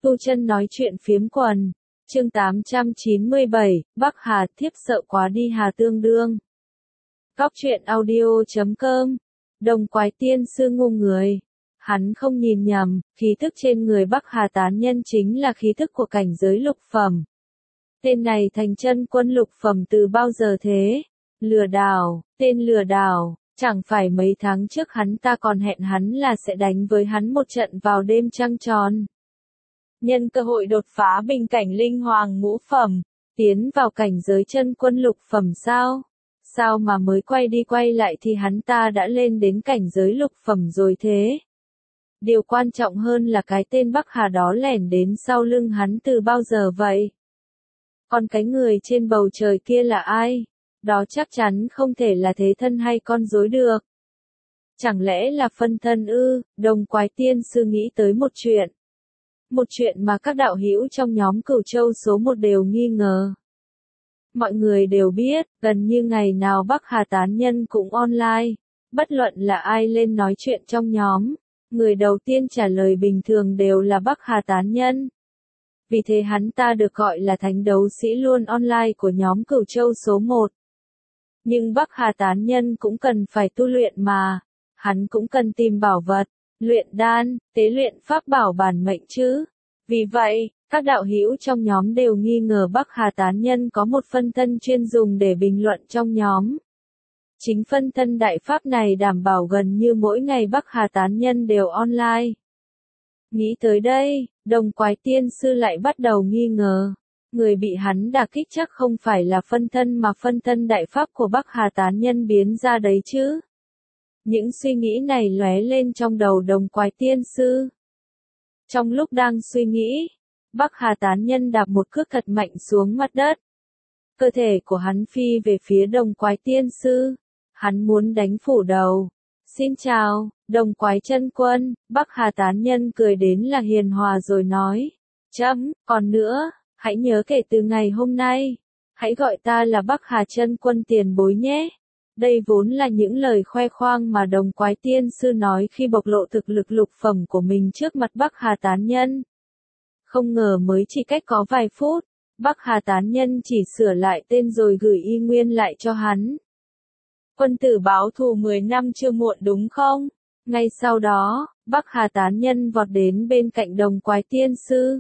Tu Chân nói chuyện phiếm quần. Chương 897, Bắc Hà thiếp sợ quá đi Hà tương đương. Góc truyện audio.com. Đồng Quái Tiên sư ngu người. Hắn không nhìn nhầm, khí thức trên người Bắc Hà tán nhân chính là khí thức của cảnh giới lục phẩm. Tên này thành chân quân lục phẩm từ bao giờ thế? Lừa đảo, tên lừa đảo. Chẳng phải mấy tháng trước hắn ta còn hẹn hắn là sẽ đánh với hắn một trận vào đêm trăng tròn. Nhân cơ hội đột phá bình cảnh linh hoàng ngũ phẩm, tiến vào cảnh giới chân quân lục phẩm sao? Sao mà mới quay đi quay lại thì hắn ta đã lên đến cảnh giới lục phẩm rồi thế? Điều quan trọng hơn là cái tên Bắc Hà đó lẻn đến sau lưng hắn từ bao giờ vậy? Còn cái người trên bầu trời kia là ai? Đó chắc chắn không thể là thế thân hay con rối được. Chẳng lẽ là phân thân ư? Đồng Quái Tiên sư nghĩ tới một chuyện. Một chuyện mà các đạo hữu trong nhóm Cửu Châu số 1 đều nghi ngờ. Mọi người đều biết, gần như ngày nào Bắc Hà tán nhân cũng online. Bất luận là ai lên nói chuyện trong nhóm, người đầu tiên trả lời bình thường đều là Bắc Hà tán nhân. Vì thế hắn ta được gọi là thánh đấu sĩ luôn online của nhóm Cửu Châu số 1. Nhưng Bắc Hà tán nhân cũng cần phải tu luyện mà. Hắn cũng cần tìm bảo vật, luyện đan, tế luyện pháp bảo bản mệnh chứ. Vì vậy, các đạo hữu trong nhóm đều nghi ngờ Bắc Hà tán nhân có một phân thân chuyên dùng để bình luận trong nhóm. Chính phân thân đại pháp này đảm bảo gần như mỗi ngày Bắc Hà tán nhân đều online. Nghĩ tới đây, Đồng Quái Tiên sư lại bắt đầu nghi ngờ. Người bị hắn đả kích chắc không phải là phân thân mà phân thân đại pháp của Bắc Hà tán nhân biến ra đấy chứ. Những suy nghĩ này lóe lên trong đầu Đồng Quái Tiên sư. Trong lúc đang suy nghĩ, Bắc Hà tán nhân đạp một cước thật mạnh xuống mặt đất. Cơ thể của hắn phi về phía Đồng Quái Tiên sư. Hắn muốn đánh phủ đầu. Xin chào, Đồng Quái chân quân. Bắc Hà tán nhân cười đến là hiền hòa rồi nói. Còn nữa, hãy nhớ kể từ ngày hôm nay, hãy gọi ta là Bắc Hà chân quân tiền bối nhé. Đây vốn là những lời khoe khoang mà Đồng Quái Tiên sư nói khi bộc lộ thực lực lục phẩm của mình trước mặt Bắc Hà tán nhân. Không ngờ mới chỉ cách có vài phút, Bắc Hà tán nhân chỉ sửa lại tên rồi gửi y nguyên lại cho hắn. Quân tử báo thù 10 năm chưa muộn đúng không? Ngay sau đó, Bắc Hà tán nhân vọt đến bên cạnh Đồng Quái Tiên sư.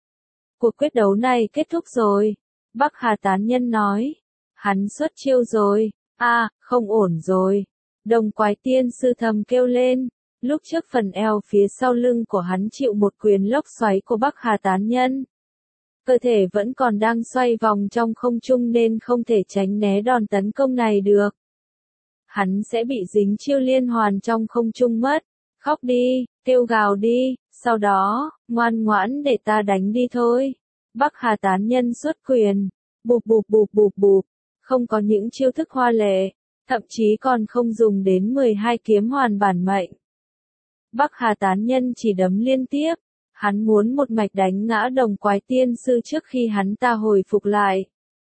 Cuộc quyết đấu này kết thúc rồi. Bắc Hà tán nhân nói. Hắn xuất chiêu rồi. Không ổn rồi. Đồng Quái Tiên sư thầm kêu lên. Lúc trước phần eo phía sau lưng của hắn chịu một quyền lốc xoáy của Bắc Hà tán nhân. Cơ thể vẫn còn đang xoay vòng trong không trung nên không thể tránh né đòn tấn công này được. Hắn sẽ bị dính chiêu liên hoàn trong không trung mất. Khóc đi, kêu gào đi, sau đó, ngoan ngoãn để ta đánh đi thôi. Bắc Hà tán nhân xuất quyền. Bụp bụp bụp bụp bụp. Không có những chiêu thức hoa lệ, thậm chí còn không dùng đến 12 kiếm hoàn bản mệnh. Bắc Hà tán nhân chỉ đấm liên tiếp, hắn muốn một mạch đánh ngã Đồng Quái Tiên sư trước khi hắn ta hồi phục lại.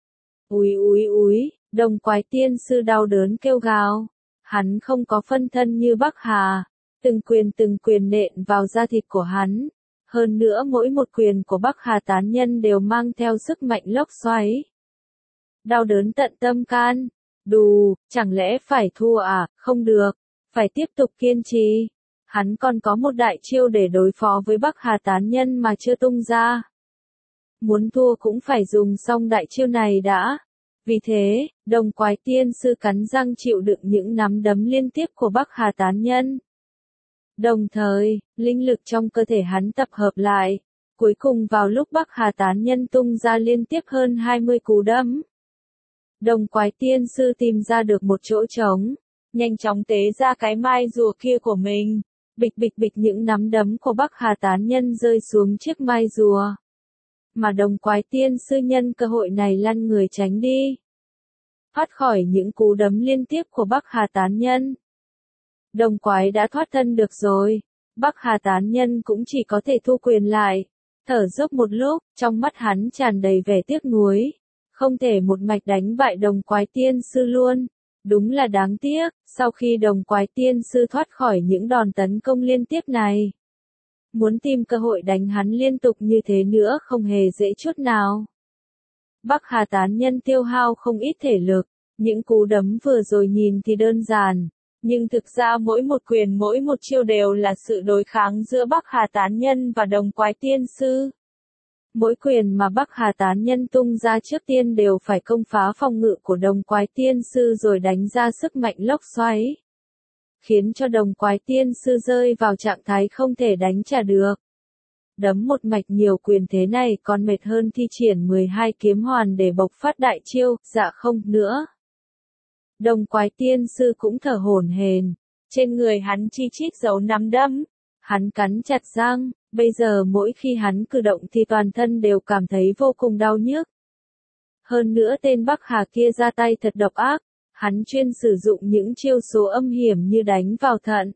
Úi úi úi, Đồng Quái Tiên sư đau đớn kêu gào. Hắn không có phân thân như Bắc Hà, từng quyền nện vào da thịt của hắn. Hơn nữa mỗi một quyền của Bắc Hà tán nhân đều mang theo sức mạnh lốc xoáy. Đau đớn tận tâm can. Đù, chẳng lẽ phải thua à? Không được, phải tiếp tục kiên trì. Hắn còn có một đại chiêu để đối phó với Bắc Hà tán nhân mà chưa tung ra. Muốn thua cũng phải dùng xong đại chiêu này đã. Vì thế, Đồng Quái Tiên sư cắn răng chịu đựng những nắm đấm liên tiếp của Bắc Hà tán nhân. Đồng thời, linh lực trong cơ thể hắn tập hợp lại. Cuối cùng vào lúc Bắc Hà tán nhân tung ra liên tiếp hơn 20 cú đấm. Đồng Quái Tiên sư tìm ra được một chỗ trống, nhanh chóng tế ra cái mai rùa kia của mình. Bịch bịch bịch những nắm đấm của Bắc Hà tán nhân rơi xuống chiếc mai rùa. Mà Đồng Quái Tiên sư nhân cơ hội này lăn người tránh đi. Thoát khỏi những cú đấm liên tiếp của Bắc Hà tán nhân. Đồng Quái đã thoát thân được rồi. Bắc Hà tán nhân cũng chỉ có thể thu quyền lại. Thở dốc một lúc, trong mắt hắn tràn đầy vẻ tiếc nuối. Không thể một mạch đánh bại Đồng Quái Tiên sư luôn. Đúng là đáng tiếc, sau khi Đồng Quái Tiên sư thoát khỏi những đòn tấn công liên tiếp này. muốn tìm cơ hội đánh hắn liên tục như thế nữa không hề dễ chút nào. Bắc Hà tán nhân tiêu hao không ít thể lực, những cú đấm vừa rồi nhìn thì đơn giản, nhưng thực ra mỗi một quyền mỗi một chiêu đều là sự đối kháng giữa Bắc Hà tán nhân và Đồng Quái Tiên Sư. Mỗi quyền mà Bắc Hà tán nhân tung ra trước tiên đều phải công phá phòng ngự của Đồng Quái Tiên Sư rồi đánh ra sức mạnh lốc xoáy, khiến cho Đồng Quái Tiên Sư rơi vào trạng thái không thể đánh trả được. Đấm một mạch nhiều quyền thế này còn mệt hơn thi triển 12 kiếm hoàn để bộc phát đại chiêu, dạ không nữa. Đồng Quái Tiên Sư cũng thở hổn hển, trên người hắn chi chít dấu nắm đấm, hắn cắn chặt răng, bây giờ mỗi khi hắn cử động thì toàn thân đều cảm thấy vô cùng đau nhức. Hơn nữa tên Bắc Hà kia ra tay thật độc ác, hắn chuyên sử dụng những chiêu số âm hiểm như đánh vào thận,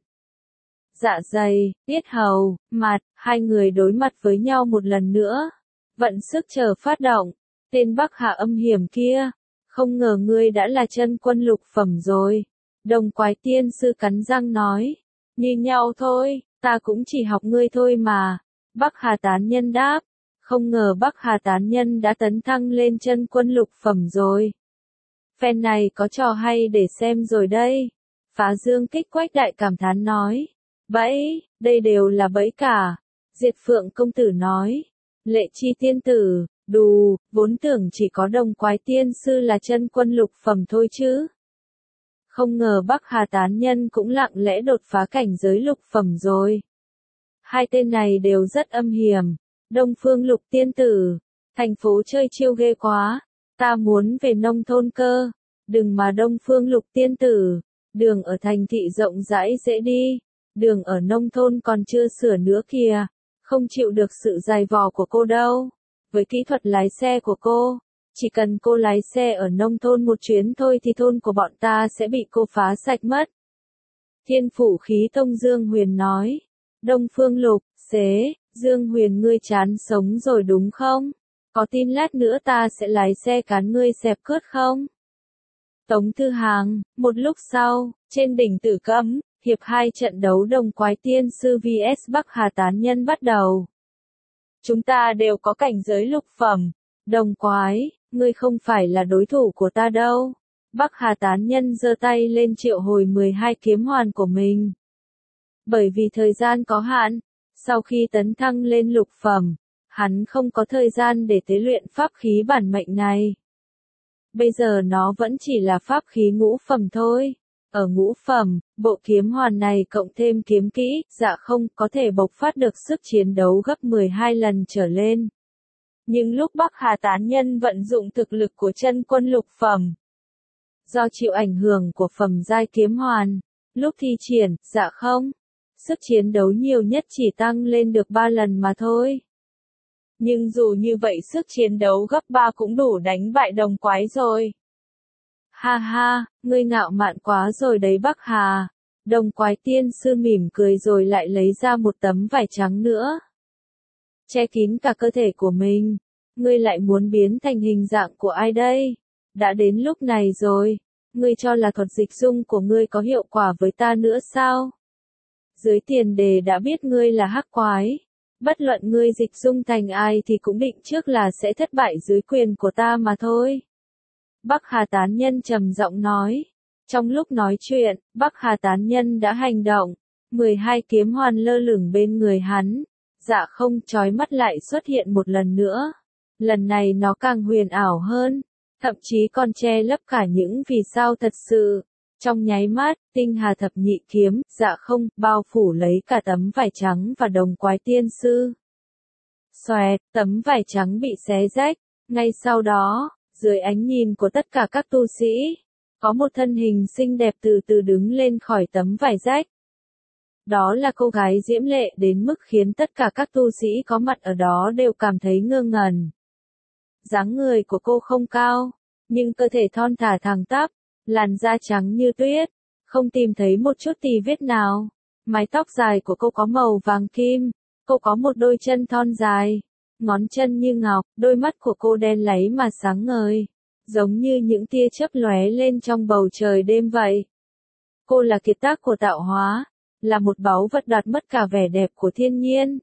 dạ dày, yết hầu, mặt, hai người đối mặt với nhau một lần nữa. Vận sức chờ phát động, tên Bắc Hà âm hiểm kia, không ngờ ngươi đã là chân quân lục phẩm rồi. Đồng Quái Tiên Sư cắn răng nói, như nhau thôi, ta cũng chỉ học ngươi thôi mà. Bắc Hà tán nhân đáp, không ngờ Bắc Hà tán nhân đã tấn thăng lên chân quân lục phẩm rồi. Phen này có trò hay để xem rồi đây. Phá Dương Kích Quách đại cảm thán nói, bẫy, đây đều là bẫy cả. Diệt Phượng công tử nói, Lệ Chi tiên tử, đù, vốn tưởng chỉ có Đồng Quái Tiên Sư là chân quân lục phẩm thôi chứ. Không ngờ Bắc Hà tán nhân cũng lặng lẽ đột phá cảnh giới lục phẩm rồi. Hai tên này đều rất âm hiểm. Đông Phương Lục tiên tử, thành phố chơi chiêu ghê quá, ta muốn về nông thôn cơ. Đừng mà Đông Phương Lục tiên tử, đường ở thành thị rộng rãi dễ đi, đường ở nông thôn còn chưa sửa nữa kìa, không chịu được sự dày vò của cô đâu. Với kỹ thuật lái xe của cô, chỉ cần cô lái xe ở nông thôn một chuyến thôi thì thôn của bọn ta sẽ bị cô phá sạch mất. Thiên Phủ Khí Tông Dương Huyền nói, Đông Phương Lục, xế, Dương Huyền ngươi chán sống rồi đúng không? Có tin lát nữa ta sẽ lái xe cán ngươi xẹp cướt không? Tống Thư Hàng, một lúc sau, trên đỉnh Tử Cấm, hiệp 2 trận đấu Đồng Quái Tiên Sư vs Bắc Hà tán nhân bắt đầu. Chúng ta đều có cảnh giới lục phẩm. Đồng Quái, ngươi không phải là đối thủ của ta đâu. Bắc Hà tán nhân giơ tay lên triệu hồi 12 kiếm hoàn của mình. Bởi vì thời gian có hạn, sau khi tấn thăng lên lục phẩm, hắn không có thời gian để tế luyện pháp khí bản mệnh này. Bây giờ nó vẫn chỉ là pháp khí ngũ phẩm thôi. Ở ngũ phẩm, bộ kiếm hoàn này cộng thêm kiếm kỹ, dạ không, có thể bộc phát được sức chiến đấu gấp 12 lần trở lên. Nhưng lúc Bắc Hà tán nhân vận dụng thực lực của chân quân lục phẩm, do chịu ảnh hưởng của phẩm giai kiếm hoàn, lúc thi triển, dạ không, sức chiến đấu nhiều nhất chỉ tăng lên được 3 lần mà thôi. Nhưng dù như vậy sức chiến đấu gấp 3 cũng đủ đánh bại Đồng Quái rồi. Ha ha, ngươi ngạo mạn quá rồi đấy Bắc Hà. Đồng Quái Tiên Sư mỉm cười rồi lại lấy ra một tấm vải trắng nữa, che kín cả cơ thể của mình. Ngươi lại muốn biến thành hình dạng của ai đây? Đã đến lúc này rồi, ngươi cho là thuật dịch dung của ngươi có hiệu quả với ta nữa sao? Dưới tiền đề đã biết ngươi là hắc quái, bất luận ngươi dịch dung thành ai thì cũng định trước là sẽ thất bại dưới quyền của ta mà thôi. Bắc Hà tán nhân trầm giọng nói. Trong lúc nói chuyện, Bắc Hà tán nhân đã hành động. 12 kiếm hoàn lơ lửng bên người hắn. Dạ không, chói mắt lại xuất hiện một lần nữa. Lần này nó càng huyền ảo hơn, thậm chí còn che lấp cả những vì sao thật sự. Trong nháy mắt, tinh hà thập nhị kiếm, dạ không, bao phủ lấy cả tấm vải trắng và Đồng Quái Tiên Sư. Xoẹt, tấm vải trắng bị xé rách. Ngay sau đó, dưới ánh nhìn của tất cả các tu sĩ, có một thân hình xinh đẹp từ từ đứng lên khỏi tấm vải rách. Đó là cô gái diễm lệ đến mức khiến tất cả các tu sĩ có mặt ở đó đều cảm thấy ngơ ngẩn. Dáng người của cô không cao, nhưng cơ thể thon thả thẳng tắp, làn da trắng như tuyết, không tìm thấy một chút tì vết nào. Mái tóc dài của cô có màu vàng kim, cô có một đôi chân thon dài, ngón chân như ngọc, đôi mắt của cô đen láy mà sáng ngời, giống như những tia chớp lóe lên trong bầu trời đêm vậy. Cô là kiệt tác của tạo hóa, là một báu vật đoạt mất cả vẻ đẹp của thiên nhiên.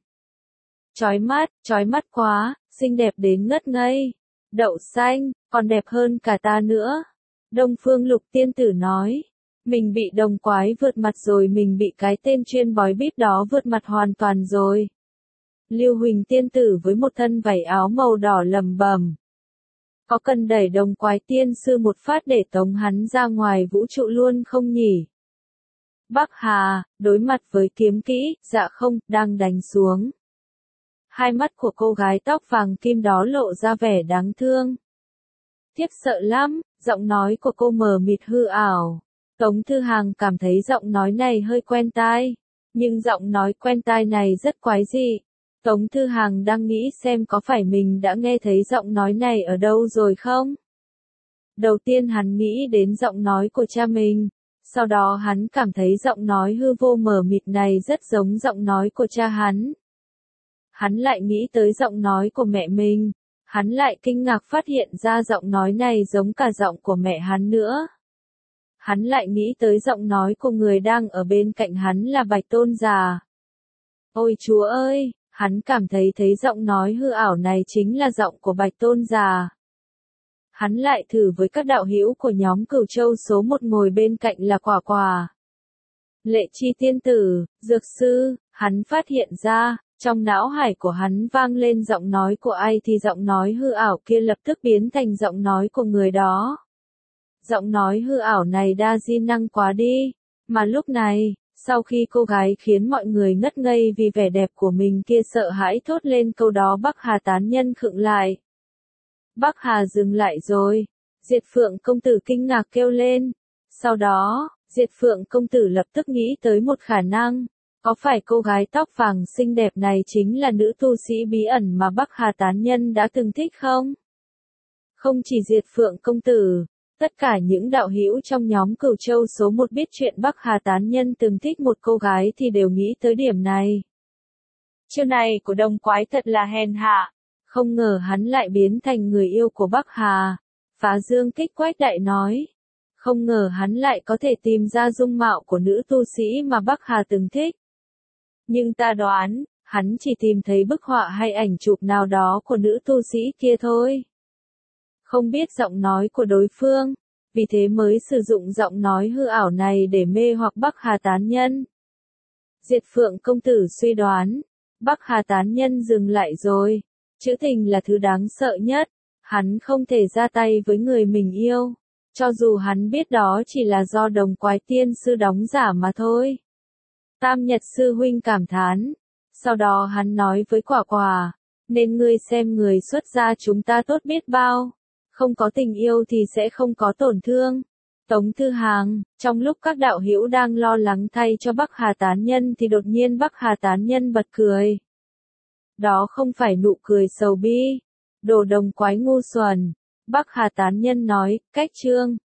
Chói mắt quá, xinh đẹp đến ngất ngây. Đậu xanh, còn đẹp hơn cả ta nữa. Đông Phương Lục tiên tử nói. Mình bị đồng quái vượt mặt rồi, mình bị cái tên chuyên bói bít đó vượt mặt hoàn toàn rồi. Lưu Huỳnh tiên tử với một thân vảy áo màu đỏ lầm bầm. Có cần đẩy đồng quái tiên sư một phát để tống hắn ra ngoài vũ trụ luôn không nhỉ? Bắc Hà, đối mặt với kiếm kỹ, dạ không, đang đánh xuống. Hai mắt của cô gái tóc vàng kim đó lộ ra vẻ đáng thương. Thiếp sợ lắm, giọng nói của cô mờ mịt hư ảo. Tống Thư Hàng cảm thấy giọng nói này hơi quen tai. Nhưng giọng nói quen tai này rất quái dị. Tống Thư Hàng đang nghĩ xem có phải mình đã nghe thấy giọng nói này ở đâu rồi không? Đầu tiên hắn nghĩ đến giọng nói của cha mình. Sau đó hắn cảm thấy giọng nói hư vô mờ mịt này rất giống giọng nói của cha hắn. Hắn lại nghĩ tới giọng nói của mẹ mình. Hắn lại kinh ngạc phát hiện ra giọng nói này giống cả giọng của mẹ hắn nữa. Hắn lại nghĩ tới giọng nói của người đang ở bên cạnh hắn là Bạch Tôn già. Ôi Chúa ơi, hắn cảm thấy giọng nói hư ảo này chính là giọng của Bạch Tôn già. Hắn lại thử với các đạo hữu của nhóm Cửu Châu số 1 ngồi bên cạnh là Quả Quả. Lệ Chi tiên tử, dược sư, hắn phát hiện ra, trong não hải của hắn vang lên giọng nói của ai thì giọng nói hư ảo kia lập tức biến thành giọng nói của người đó. Giọng nói hư ảo này đa di năng quá đi, mà lúc này, sau khi cô gái khiến mọi người ngất ngây vì vẻ đẹp của mình kia sợ hãi thốt lên câu đó, Bắc Hà tán nhân khựng lại. Bắc Hà dừng lại rồi. Diệt Phượng công tử kinh ngạc kêu lên. Sau đó, Diệt Phượng công tử lập tức nghĩ tới một khả năng. Có phải cô gái tóc vàng xinh đẹp này chính là nữ tu sĩ bí ẩn mà Bắc Hà tán nhân đã từng thích không? Không chỉ Diệt Phượng công tử, tất cả những đạo hữu trong nhóm Cửu Châu số 1 biết chuyện Bắc Hà tán nhân từng thích một cô gái thì đều nghĩ tới điểm này. Chiêu này của đồng quái thật là hèn hạ. Không ngờ hắn lại biến thành người yêu của Bắc Hà. Phá Dương Kích Quách Đại nói. Không ngờ hắn lại có thể tìm ra dung mạo của nữ tu sĩ mà Bắc Hà từng thích. Nhưng ta đoán, hắn chỉ tìm thấy bức họa hay ảnh chụp nào đó của nữ tu sĩ kia thôi. Không biết giọng nói của đối phương, vì thế mới sử dụng giọng nói hư ảo này để mê hoặc Bắc Hà tán nhân. Diệt Phượng công tử suy đoán, Bắc Hà tán nhân dừng lại rồi. Trữ tình là thứ đáng sợ nhất, hắn không thể ra tay với người mình yêu, cho dù hắn biết đó chỉ là do đồng quái tiên sư đóng giả mà thôi. Tam Nhật sư huynh cảm thán, sau đó hắn nói với Quả Quả, nên ngươi xem người xuất gia chúng ta tốt biết bao, không có tình yêu thì sẽ không có tổn thương. Tống Thư Hàng, trong lúc các đạo hữu đang lo lắng thay cho Bắc Hà tán nhân thì đột nhiên Bắc Hà tán nhân bật cười. Đó không phải nụ cười sầu bi. Đồ đồng quái ngu xuẩn. Bắc Hà tán nhân nói, cách chương.